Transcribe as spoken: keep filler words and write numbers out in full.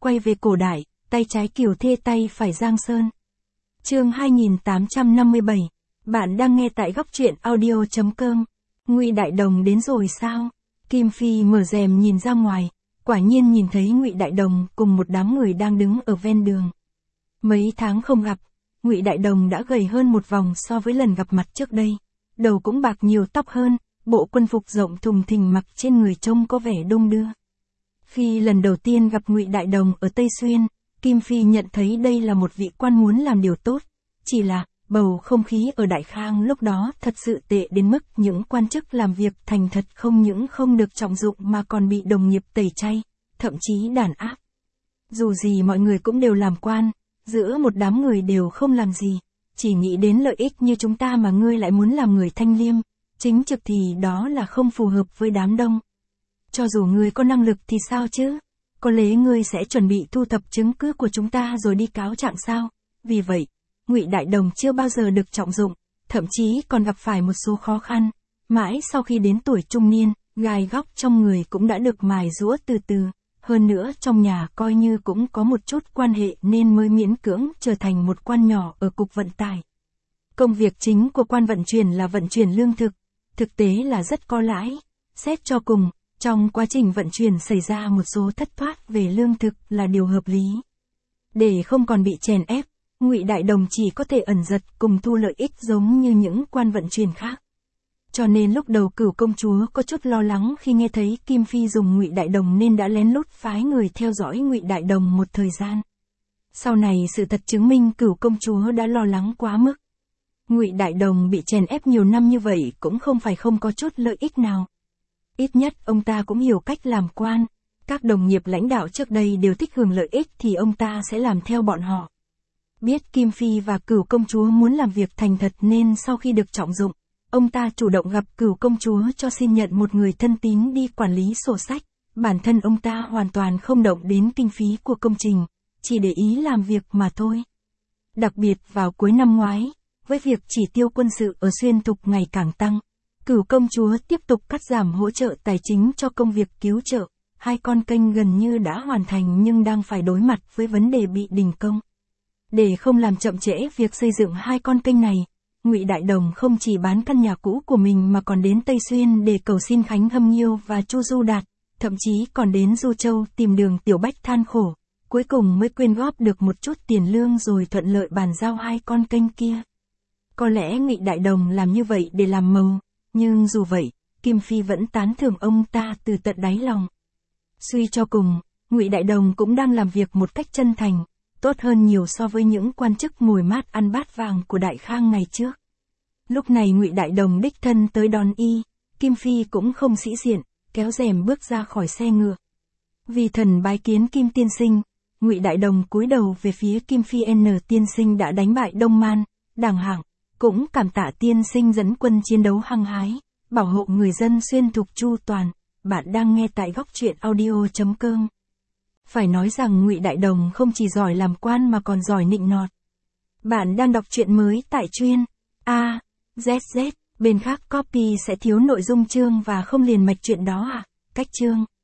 quay về cổ đại, tay trái Kiều Thê tay phải Giang Sơn. Chương hai nghìn tám trăm năm mươi bảy. Bạn đang nghe tại góc truyện audio chấm com. Ngụy Đại Đồng đến rồi sao? Kim Phi mở rèm nhìn ra ngoài, quả nhiên nhìn thấy Ngụy Đại Đồng cùng một đám người đang đứng ở ven đường. Mấy tháng không gặp, Ngụy Đại Đồng đã gầy hơn một vòng so với lần gặp mặt trước đây, đầu cũng bạc nhiều tóc hơn, bộ quân phục rộng thùng thình mặc trên người trông có vẻ đung đưa. Khi lần đầu tiên gặp Ngụy Đại Đồng ở Tây Xuyên, Kim Phi nhận thấy đây là một vị quan muốn làm điều tốt, chỉ là bầu không khí ở Đại Khang lúc đó thật sự tệ đến mức những quan chức làm việc thành thật không những không được trọng dụng mà còn bị đồng nghiệp tẩy chay, thậm chí đàn áp. Dù gì mọi người cũng đều làm quan, giữa một đám người đều không làm gì, chỉ nghĩ đến lợi ích như chúng ta mà ngươi lại muốn làm người thanh liêm, chính trực thì đó là không phù hợp với đám đông. Cho dù ngươi có năng lực thì sao chứ? Có lẽ ngươi sẽ chuẩn bị thu thập chứng cứ của chúng ta rồi đi cáo trạng sao? Vì vậy, Ngụy Đại Đồng chưa bao giờ được trọng dụng, thậm chí còn gặp phải một số khó khăn. Mãi sau khi đến tuổi trung niên, gai góc trong người cũng đã được mài giũa từ từ. Hơn nữa trong nhà coi như cũng có một chút quan hệ nên mới miễn cưỡng trở thành một quan nhỏ ở cục vận tải. Công việc chính của quan vận chuyển là vận chuyển lương thực, thực tế là rất có lãi. Xét cho cùng, trong quá trình vận chuyển xảy ra một số thất thoát về lương thực là điều hợp lý. Để không còn bị chèn ép, Ngụy Đại Đồng chỉ có thể ẩn giật cùng thu lợi ích giống như những quan vận chuyển khác. Cho nên lúc đầu Cửu công chúa có chút lo lắng khi nghe thấy Kim Phi dùng Ngụy Đại Đồng nên đã lén lút phái người theo dõi Ngụy Đại Đồng một thời gian. Sau này sự thật chứng minh Cửu công chúa đã lo lắng quá mức. Ngụy Đại Đồng bị chèn ép nhiều năm như vậy cũng không phải không có chút lợi ích nào. Ít nhất ông ta cũng hiểu cách làm quan, các đồng nghiệp lãnh đạo trước đây đều thích hưởng lợi ích thì ông ta sẽ làm theo bọn họ. Biết Kim Phi và Cửu công chúa muốn làm việc thành thật nên sau khi được trọng dụng, ông ta chủ động gặp Cửu công chúa cho xin nhận một người thân tín đi quản lý sổ sách. Bản thân ông ta hoàn toàn không động đến kinh phí của công trình, chỉ để ý làm việc mà thôi. Đặc biệt vào cuối năm ngoái, với việc chỉ tiêu quân sự ở Xuyên Thục ngày càng tăng, Cửu công chúa tiếp tục cắt giảm hỗ trợ tài chính cho công việc cứu trợ. Hai con kênh gần như đã hoàn thành nhưng đang phải đối mặt với vấn đề bị đình công. Để không làm chậm trễ việc xây dựng hai con kênh này, Ngụy Đại Đồng không chỉ bán căn nhà cũ của mình mà còn đến Tây Xuyên để cầu xin Khánh Hâm Nghiêu và Chu Du Đạt, thậm chí còn đến Du Châu tìm Đường Tiểu Bách than khổ, cuối cùng mới quyên góp được một chút tiền lương rồi thuận lợi bàn giao hai con kênh kia. Có lẽ Ngụy Đại Đồng làm như vậy để làm màu, nhưng dù vậy, Kim Phi vẫn tán thưởng ông ta từ tận đáy lòng. Suy cho cùng, Ngụy Đại Đồng cũng đang làm việc một cách chân thành, tốt hơn nhiều so với những quan chức ngồi mát ăn bát vàng của Đại Khang ngày trước. Lúc này Ngụy Đại Đồng đích thân tới đón y, Kim Phi cũng không sĩ diện, kéo rèm bước ra khỏi xe ngựa. Vì thần bái kiến Kim tiên sinh, Ngụy Đại Đồng cúi đầu về phía Kim Phi. N tiên sinh đã đánh bại Đông Man, Đàng Hạng, cũng cảm tạ tiên sinh dẫn quân chiến đấu hăng hái, bảo hộ người dân Xuyên Thục chu toàn. Bạn đang nghe tại góc truyện audio chấm com. Phải nói rằng Ngụy Đại Đồng không chỉ giỏi làm quan mà còn giỏi nịnh nọt. Bạn đang đọc truyện mới tại chuyên A Z Z, bên khác copy sẽ thiếu nội dung chương và không liền mạch truyện đó à? Cách chương